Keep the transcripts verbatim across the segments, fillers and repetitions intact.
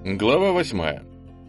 Глава восьмая.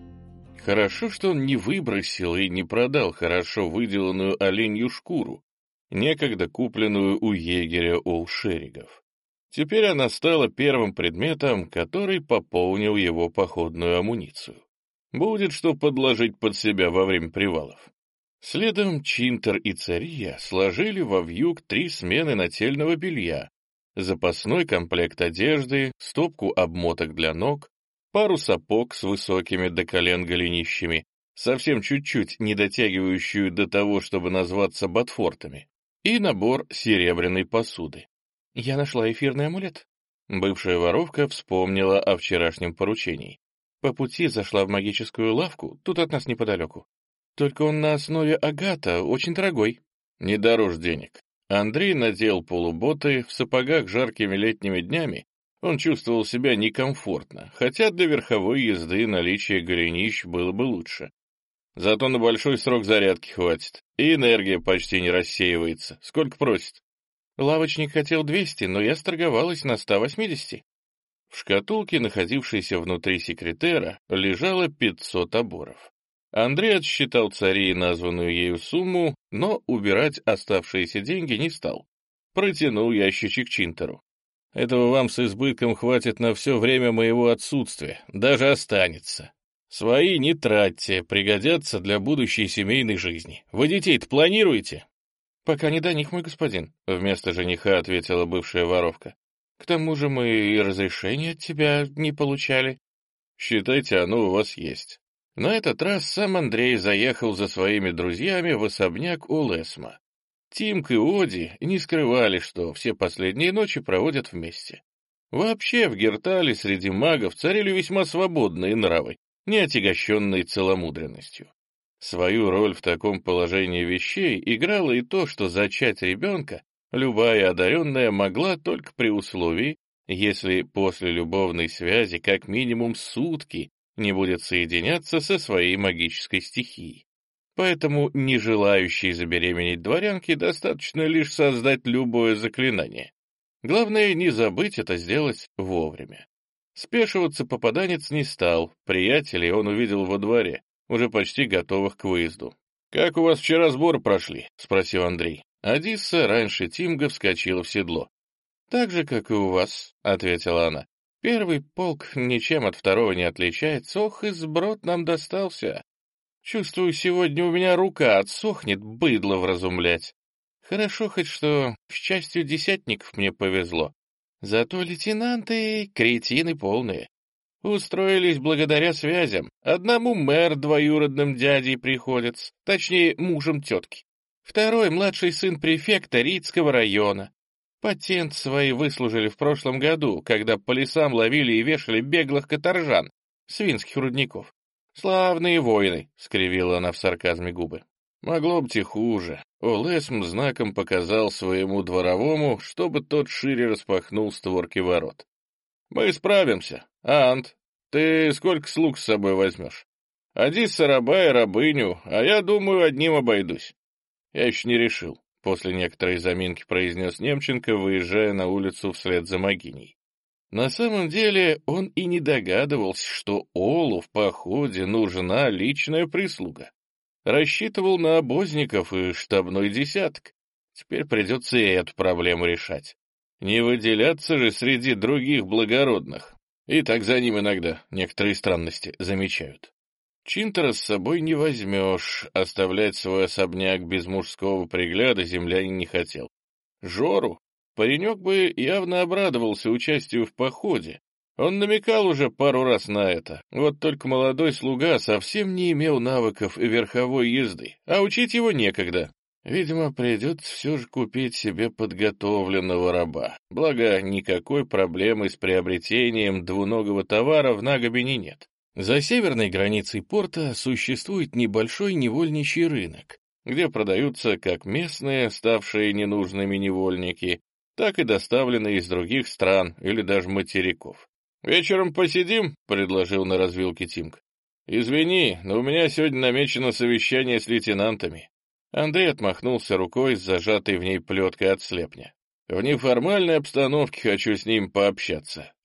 Хорошо, что он не выбросил и не продал хорошо выделанную оленью шкуру, некогда купленную у егеря Олшеригов. Теперь она стала первым предметом, который пополнил его походную амуницию. Будет что подложить под себя во время привалов. Следом Чинтер и Цария сложили во вьюг три смены нательного белья, запасной комплект одежды, стопку обмоток для ног, пару сапог с высокими до колен голенищами, совсем чуть-чуть не дотягивающую до того, чтобы назваться ботфортами, и набор серебряной посуды. «Я нашла эфирный амулет». Бывшая воровка вспомнила о вчерашнем поручении. По пути зашла в магическую лавку, тут от нас неподалеку. Только он на основе агата, очень дорогой. Не дороже денег. Андрей надел полуботы, в сапогах жаркими летними днями он чувствовал себя некомфортно, хотя для верховой езды наличие голенищ было бы лучше. Зато на большой срок зарядки хватит, и энергия почти не рассеивается. Сколько просит? Лавочник хотел двести, но я сторговалась на ста восьмидесяти. В шкатулке, находившейся внутри секретера, лежало пятьсот оборов. Андрей отсчитал Царии названную ею сумму, но убирать оставшиеся деньги не стал. Протянул ящичек Чинтеру. Этого вам с избытком хватит на все время моего отсутствия, даже останется. Свои не тратьте, пригодятся для будущей семейной жизни. Вы детей-то планируете? Пока не до них, мой господин, — вместо жениха ответила бывшая воровка. К тому же мы и разрешения от тебя не получали. Считайте, оно у вас есть. На этот раз сам Андрей заехал за своими друзьями в особняк Олесма. Тимк и Оди не скрывали, что все последние ночи проводят вместе. Вообще в Гертале среди магов царили весьма свободные нравы, не отягощенные целомудренностью. Свою роль в таком положении вещей играло и то, что зачать ребенка любая одаренная могла только при условии, если после любовной связи как минимум сутки не будет соединяться со своей магической стихией. Поэтому не желающей забеременеть дворянке достаточно лишь создать любое заклинание. Главное не забыть это сделать вовремя. Спешиваться попаданец не стал, приятелей он увидел во дворе, уже почти готовых к выезду. «Как у вас вчера сборы прошли?» — спросил Андрей. Адисса раньше Тимга вскочила в седло. «Так же, как и у вас», — ответила она. «Первый полк ничем от второго не отличается, ох, и сброд нам достался. Чувствую, сегодня у меня рука отсохнет быдло вразумлять. Хорошо хоть что с частью десятников мне повезло. Зато лейтенанты — кретины полные. Устроились благодаря связям. Одному мэр двоюродным дядей приходится, точнее, мужем тетки. Второй — младший сын префекта Ридского района. Патент свои выслужили в прошлом году, когда по лесам ловили и вешали беглых каторжан, свинских рудников. «Славные воины», — скривила она в сарказме губы. «Могло быть и хуже». Олесм знаком показал своему дворовому, чтобы тот шире распахнул створки ворот. «Мы справимся. Ант, ты сколько слуг с собой возьмешь? Адисса раба и рабыню, а я, думаю, одним обойдусь». «Я еще не решил», — после некоторой заминки произнес Немченко, выезжая на улицу вслед за Магиней. На самом деле он и не догадывался, что Олу в походе нужна личная прислуга. Рассчитывал на обозников и штабной десяток. Теперь придется и эту проблему решать. Не выделяться же среди других благородных. И так за ним иногда некоторые странности замечают. Чинтера с собой не возьмешь, оставлять свой особняк без мужского пригляда землянин не хотел. Жору паренек бы явно обрадовался участию в походе. Он намекал уже пару раз на это. Вот только молодой слуга совсем не имел навыков верховой езды, а учить его некогда. Видимо, придется все же купить себе подготовленного раба. Благо, никакой проблемы с приобретением двуногого товара в Нагобине нет. За северной границей порта существует небольшой невольничий рынок, где продаются как местные, ставшие ненужными невольники, так и доставленные из других стран или даже материков. «Вечером посидим», — предложил на развилке Тимк. «Извини, но у меня сегодня намечено совещание с лейтенантами». Андрей отмахнулся рукой с зажатой в ней плеткой от слепня. «В неформальной обстановке хочу с ним пообщаться.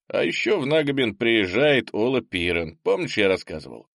А еще в Нагобин приезжает Ола Пирен, помнишь, я рассказывал?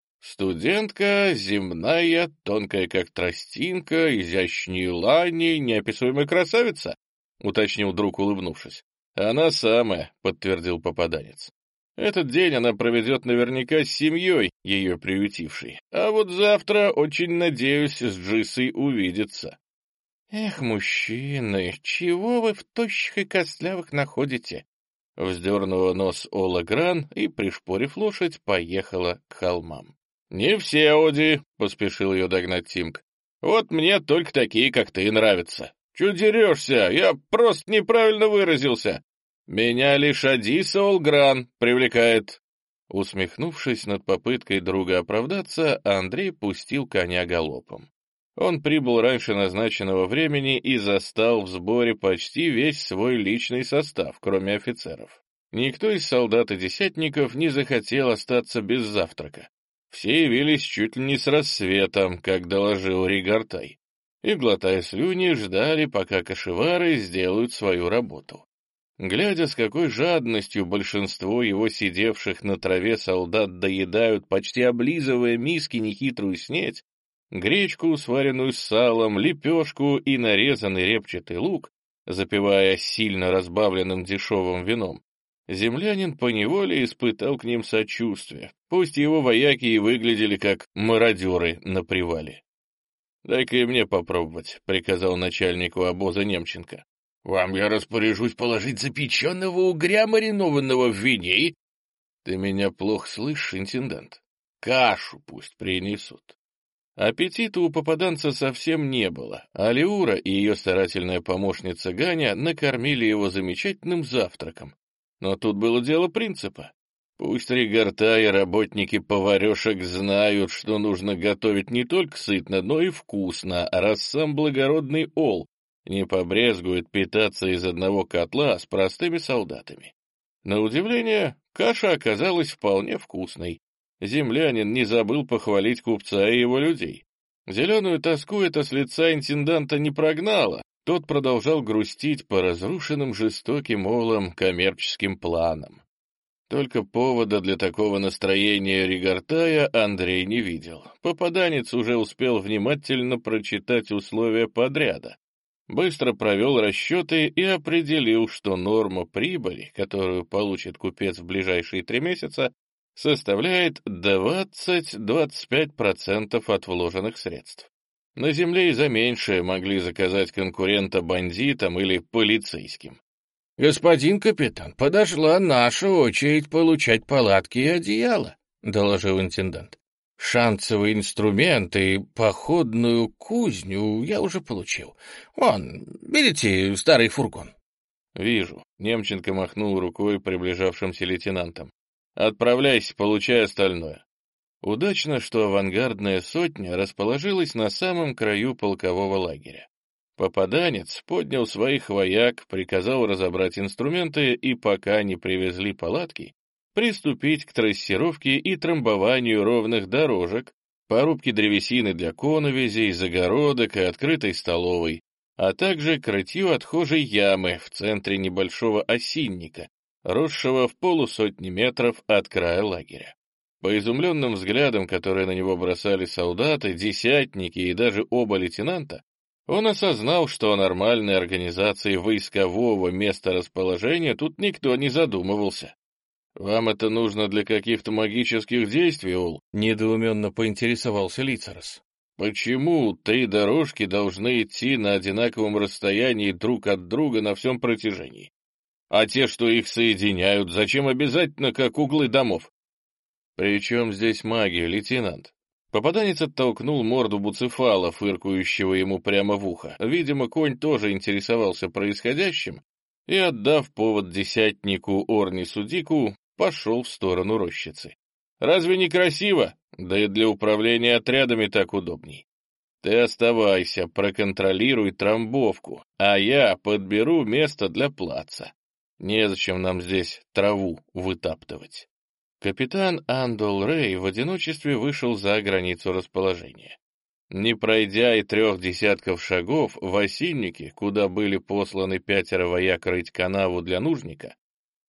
Студентка, земная, тонкая как тростинка, изящнее лани, неописуемая красавица, уточнил друг, улыбнувшись. Она самая, подтвердил попаданец. Этот день она проведет наверняка с семьей, ее приютившей, а вот завтра, очень надеюсь, с Джисой увидеться. Эх, мужчины, чего вы в тощих и костлявых находите? Вздернула нос Ола Гран и, пришпорив лошадь, поехала к холмам. «Не все, Оди», — поспешил ее догнать Тимк. «Вот мне только такие, как ты, нравятся. Чё дерешься? Я просто неправильно выразился. Меня лишь Адиса Олгран привлекает». Усмехнувшись над попыткой друга оправдаться, Андрей пустил коня галопом. Он прибыл раньше назначенного времени и застал в сборе почти весь свой личный состав, кроме офицеров. Никто из солдат и десятников не захотел остаться без завтрака. Все явились чуть ли не с рассветом, как доложил Ригартай, и, глотая слюни, ждали, пока кошевары сделают свою работу. Глядя, с какой жадностью большинство его сидевших на траве солдат доедают, почти облизывая миски нехитрую снеть, гречку, сваренную с салом, лепешку и нарезанный репчатый лук, запивая сильно разбавленным дешевым вином, землянин поневоле испытал к ним сочувствие, пусть его вояки и выглядели как мародеры на привале. «Дай-ка и мне попробовать», — приказал начальнику обоза Немченко. «Вам я распоряжусь положить запеченного угря, маринованного в вине и...» «Ты меня плохо слышишь, интендант? Кашу пусть принесут». Аппетита у попаданца совсем не было, а Леура и ее старательная помощница Ганя накормили его замечательным завтраком. Но тут было дело принципа. Пусть Ригарта и работники поварешек знают, что нужно готовить не только сытно, но и вкусно, раз сам благородный Ол не побрезгует питаться из одного котла с простыми солдатами. На удивление, каша оказалась вполне вкусной. Землянин не забыл похвалить купца и его людей. Зеленую тоску это с лица интенданта не прогнало, тот продолжал грустить по разрушенным жестоким Олом коммерческим планам. Только повода для такого настроения Ригартая Андрей не видел. Попаданец уже успел внимательно прочитать условия подряда, быстро провел расчеты и определил, что норма прибыли, которую получит купец в ближайшие три месяца, составляет двадцать-двадцать пять процентов от вложенных средств. На земле и за меньшее могли заказать конкурента бандитам или полицейским. «Господин капитан, подошла наша очередь получать палатки и одеяла», — доложил интендант. «Шансовые инструменты и походную кузню я уже получил. Вон, видите старый фургон?» «Вижу», — Немченко махнул рукой приближавшимся лейтенантам. «Отправляйся, получай остальное». Удачно, что авангардная сотня расположилась на самом краю полкового лагеря. Попаданец поднял своих вояк, приказал разобрать инструменты и, пока не привезли палатки, приступить к трассировке и трамбованию ровных дорожек, порубке древесины для коновизей, загородок и открытой столовой, а также к рытью отхожей ямы в центре небольшого осинника, росшего в полусотни метров от края лагеря. По изумленным взглядам, которые на него бросали солдаты, десятники и даже оба лейтенанта, он осознал, что о нормальной организации войскового месторасположения тут никто не задумывался. «Вам это нужно для каких-то магических действий, Ол?» — недоуменно поинтересовался Лицарос. «Почему три дорожки должны идти на одинаковом расстоянии друг от друга на всем протяжении? А те, что их соединяют, зачем обязательно как углы домов?» «При чем здесь магия, лейтенант?» Попаданец оттолкнул морду Буцефала, фыркающего ему прямо в ухо. Видимо, конь тоже интересовался происходящим, и, отдав повод десятнику Орнису Дику, пошел в сторону рощицы. «Разве не красиво? Да и для управления отрядами так удобней. Ты оставайся, проконтролируй трамбовку, а я подберу место для плаца. Незачем нам здесь траву вытаптывать». Капитан Андол Рэй в одиночестве вышел за границу расположения. Не пройдя и трех десятков шагов, в осиннике, куда были посланы пятеро вояк рыть канаву для нужника,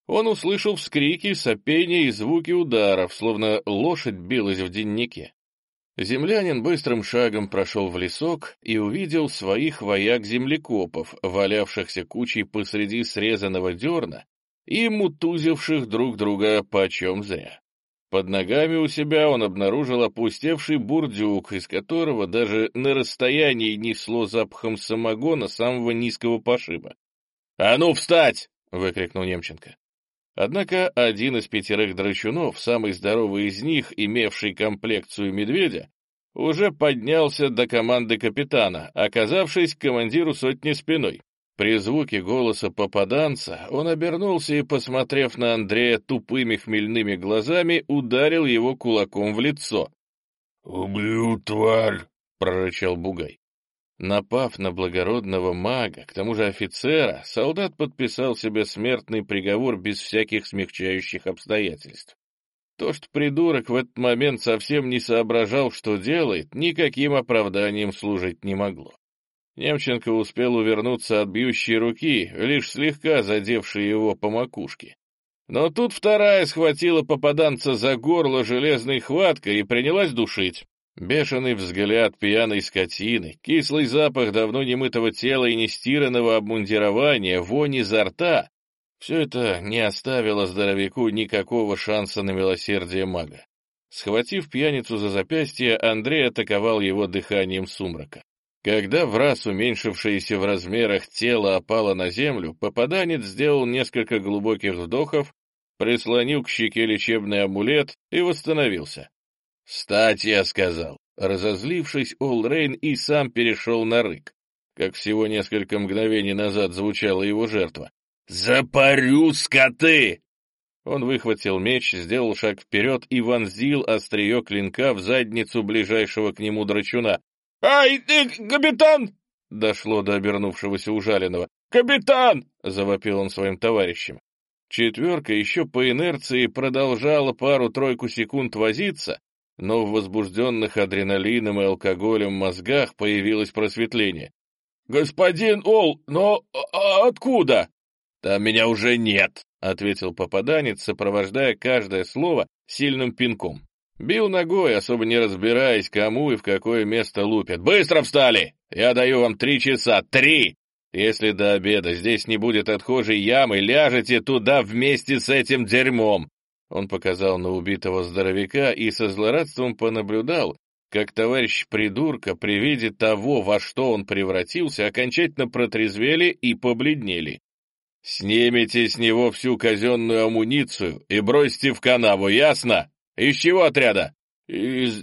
Он услышал вскрики, сопения и звуки ударов, словно лошадь билась в деннике. Землянин быстрым шагом прошел в лесок и увидел своих вояк-землекопов, валявшихся кучей посреди срезанного дерна и мутузивших друг друга почем зря. Под ногами у себя он обнаружил опустевший бурдюк, из которого даже на расстоянии несло запахом самогона самого низкого пошиба. «А ну, встать!» — выкрикнул Немченко. Однако один из пятерых драчунов, самый здоровый из них, имевший комплекцию медведя, уже поднялся до команды капитана, оказавшись к командиру сотни спиной. При звуке голоса попаданца он обернулся и, посмотрев на Андрея тупыми хмельными глазами, ударил его кулаком в лицо. «Убью, тварь!» — прорычал Бугай. Напав на благородного мага, к тому же офицера, солдат подписал себе смертный приговор без всяких смягчающих обстоятельств. То, что придурок в этот момент совсем не соображал, что делает, никаким оправданием служить не могло. Немченко успел увернуться от бьющей руки, лишь слегка задевшей его по макушке. Но тут вторая схватила попаданца за горло железной хваткой и принялась душить. Бешеный взгляд пьяной скотины, кислый запах давно немытого тела и нестиранного обмундирования, вонь изо рта — все это не оставило здоровяку никакого шанса на милосердие мага. Схватив пьяницу за запястье, Андрей атаковал его дыханием сумрака. Когда враз уменьшившееся в размерах тело опало на землю, попаданец сделал несколько глубоких вдохов, прислонил к щеке лечебный амулет и восстановился. «Встать, я сказал!» Разозлившись, Олрейн и сам перешел на рык, как всего несколько мгновений назад звучала его жертва. «Запарю, скоты!» Он выхватил меч, сделал шаг вперед и вонзил острие клинка в задницу ближайшего к нему драчуна. «Ай, ты, капитан!» — дошло до обернувшегося ужаленного. «Капитан!» — завопил он своим товарищам. Четверка еще по инерции продолжала пару-тройку секунд возиться, но в возбужденных адреналином и алкоголем мозгах появилось просветление. «Господин Ол, но а откуда?» «Там меня уже нет», — ответил попаданец, сопровождая каждое слово сильным пинком. Бил ногой, особо не разбираясь, кому и в какое место лупят. «Быстро встали! Я даю вам три часа! Три! Если до обеда здесь не будет отхожей ямы, ляжете туда вместе с этим дерьмом!» Он показал на убитого здоровяка и со злорадством понаблюдал, как товарищ придурка при виде того, во что он превратился, окончательно протрезвели и побледнели. «Снимите с него всю казенную амуницию и бросьте в канаву, ясно? Из чего отряда?» «Из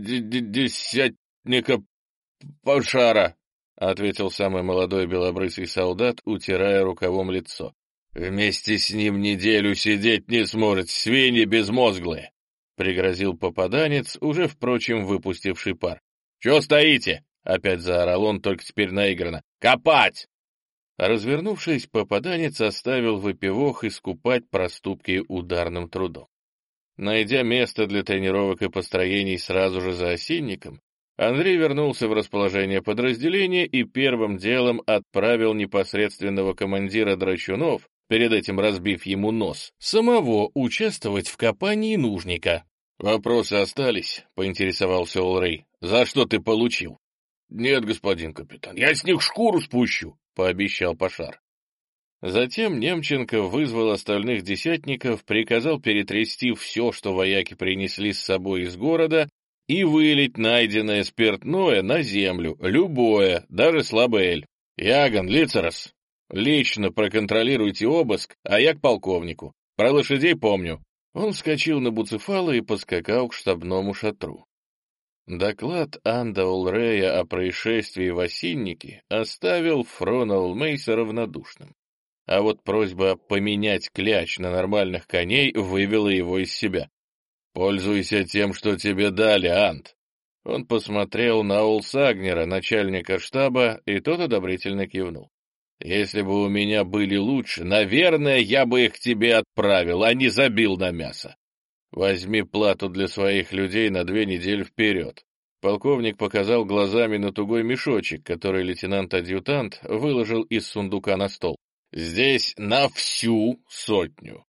десятника пошара», — ответил самый молодой белобрысый солдат, утирая рукавом лицо. «Вместе с ним неделю сидеть не сможете, свиньи безмозглые», — пригрозил попаданец, уже, впрочем, выпустивший пар. «Чего стоите?» — опять заорал он, только теперь наигранно. «Копать!» Развернувшись, попаданец оставил выпивох искупать проступки ударным трудом. Найдя место для тренировок и построений сразу же за осинником, Андрей вернулся в расположение подразделения и первым делом отправил непосредственного командира драчунов, перед этим разбив ему нос, самого участвовать в копании нужника. «Вопросы остались?» — поинтересовался Олрей. «За что ты получил?» «Нет, господин капитан, я с них шкуру спущу», — пообещал Пашар. Затем Немченко вызвал остальных десятников, приказал перетрясти все, что вояки принесли с собой из города, и вылить найденное спиртное на землю, любое, даже слабое. «Яган, Лицерос, лично проконтролируйте обыск, а я к полковнику. Про лошадей помню». Он вскочил на Буцефала и поскакал к штабному шатру. Доклад Анда Олрея о происшествии в Осиннике оставил Фрона Олмейса равнодушным. А вот просьба поменять кляч на нормальных коней вывела его из себя. «Пользуйся тем, что тебе дали, Анд». Он посмотрел на Олсагнера, начальника штаба, и тот одобрительно кивнул. «Если бы у меня были лучше, наверное, я бы их к тебе отправил, а не забил на мясо. Возьми плату для своих людей на две недели вперед». Полковник показал глазами на тугой мешочек, который лейтенант-адъютант выложил из сундука на стол. «Здесь на всю сотню.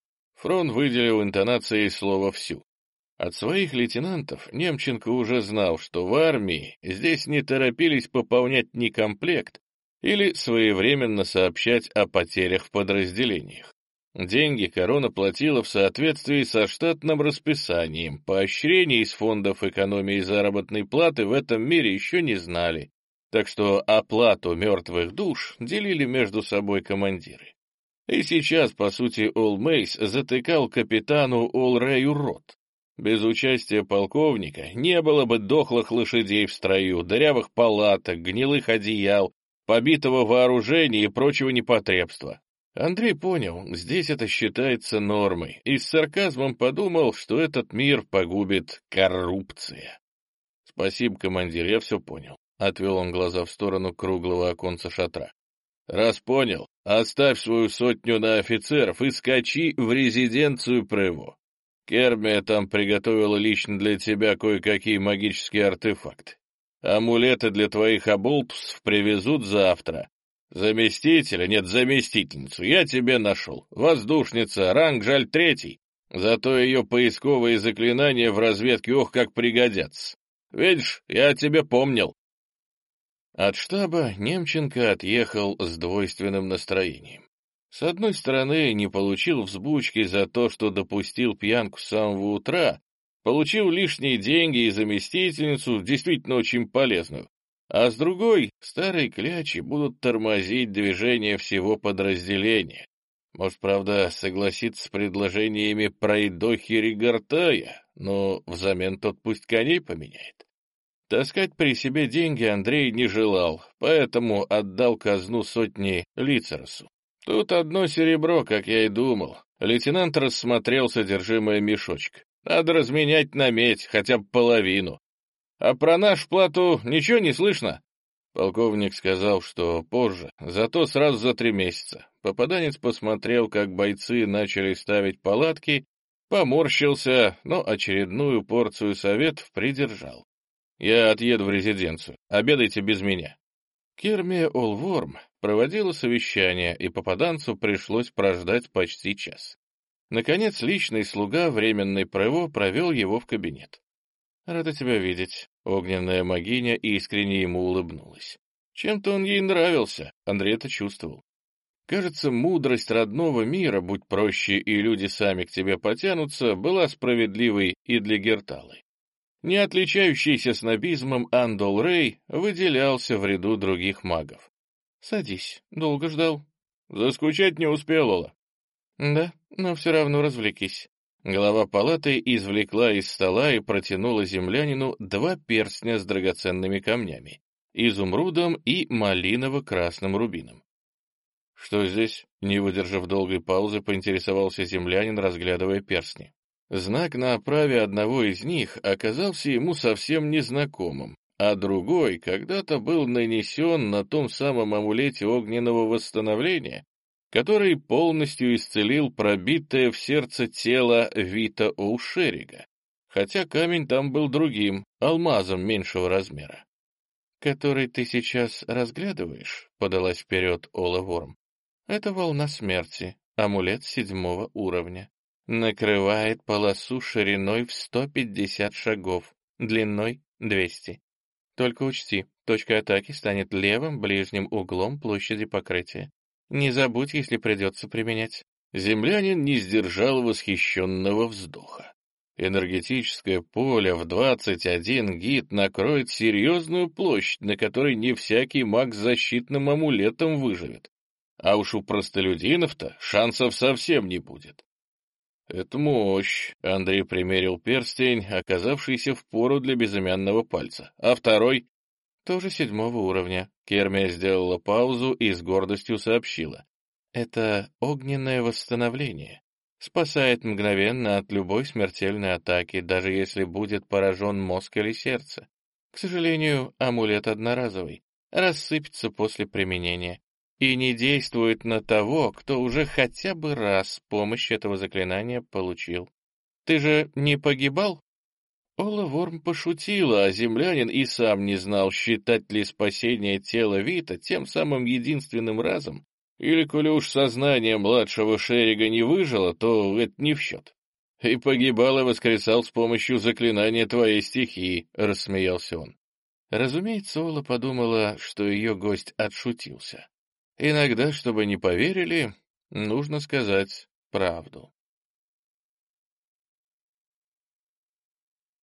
Фрон выделил интонацией слова «всю». От своих лейтенантов Немченко уже знал, что в армии здесь не торопились пополнять некомплект или своевременно сообщать о потерях в подразделениях. Деньги корона платила в соответствии со штатным расписанием, поощрений из фондов экономии заработной платы в этом мире еще не знали, так что оплату мертвых душ делили между собой командиры. И сейчас, по сути, Ол Мейс затыкал капитану Ол Рэю рот. Без участия полковника не было бы дохлых лошадей в строю, дырявых палаток, гнилых одеял, побитого вооружения и прочего непотребства. Андрей понял, здесь это считается нормой, и с сарказмом подумал, что этот мир погубит коррупция. — Спасибо, командир, я все понял. — отвел он глаза в сторону круглого оконца шатра. — Раз понял, оставь свою сотню на офицеров и скачи в резиденцию Прево. Кермия там приготовила лично для тебя кое-какие магические артефакты. Амулеты для твоих оболтусов привезут завтра. Заместителя, нет, заместительницу, я тебе нашел. Воздушница, ранг, жаль, третий. Зато ее поисковые заклинания в разведке, ох, как пригодятся. Видишь, я тебе помнил. От штаба Немченко отъехал с двойственным настроением. С одной стороны, не получил взбучки за то, что допустил пьянку с самого утра, получил лишние деньги и заместительницу, действительно очень полезную. А с другой, старые клячи будут тормозить движение всего подразделения. Может, правда, согласиться с предложениями пройдохи Ригартая, но взамен тот пусть коней поменяет. Таскать при себе деньги Андрей не желал, поэтому отдал казну сотни Лицеросу. Тут одно серебро, как я и думал. Лейтенант рассмотрел содержимое мешочка. Надо разменять на медь, хотя бы половину. А про нашу плату ничего не слышно? Полковник сказал, что позже, зато сразу за три месяца. Попаданец посмотрел, как бойцы начали ставить палатки, поморщился, но очередную порцию советов придержал. Я отъеду в резиденцию, обедайте без меня. Кермия Олворм проводила совещание, и попаданцу пришлось прождать почти час. Наконец, личный слуга временной Прево провел его в кабинет. — Рада тебя видеть. Огненная могиня искренне ему улыбнулась. Чем-то он ей нравился, Андрей это чувствовал. Кажется, мудрость родного мира, будь проще и люди сами к тебе потянутся, была справедливой и для Герталы. Не отличающийся снобизмом Андол Рэй выделялся в ряду других магов. — Садись, долго ждал. — Заскучать не успел, Ола. — Да, но все равно развлекись. Глава палаты извлекла из стола и протянула землянину два перстня с драгоценными камнями — изумрудом и малиново-красным рубином. — Что здесь? — не выдержав долгой паузы, поинтересовался землянин, разглядывая перстни. Знак на оправе одного из них оказался ему совсем незнакомым, а другой когда-то был нанесен на том самом амулете огненного восстановления, который полностью исцелил пробитое в сердце тело Вита Оушерига, хотя камень там был другим, алмазом меньшего размера. — Который ты сейчас разглядываешь, — подалась вперед Ола Ворм, — это волна смерти, амулет седьмого уровня. Накрывает полосу шириной в сто пятьдесят шагов, длиной двести. Только учти, точка атаки станет левым ближним углом площади покрытия. Не забудь, если придется применять. Землянин не сдержал восхищенного вздоха. Энергетическое поле в двадцать один гит накроет серьезную площадь, на которой не всякий маг с защитным амулетом выживет. А уж у простолюдинов-то шансов совсем не будет. «Это мощь», — Андрей примерил перстень, оказавшийся впору для безымянного пальца. «А второй?» «Тоже седьмого уровня». Кермия сделала паузу и с гордостью сообщила. «Это огненное восстановление. Спасает мгновенно от любой смертельной атаки, даже если будет поражен мозг или сердце. К сожалению, амулет одноразовый, рассыпется после применения и не действует на того, кто уже хотя бы раз помощь этого заклинания получил. Ты же не погибал?» Ола Ворм пошутила, а землянин и сам не знал, считать ли спасение тела Вита тем самым единственным разом, Или, коли уж сознание младшего Шерига не выжило, то это не в счет. И погибал и воскресал с помощью заклинания твоей стихии, — рассмеялся он. Разумеется, Ола подумала, что ее гость отшутился. Иногда, чтобы не поверили, нужно сказать правду.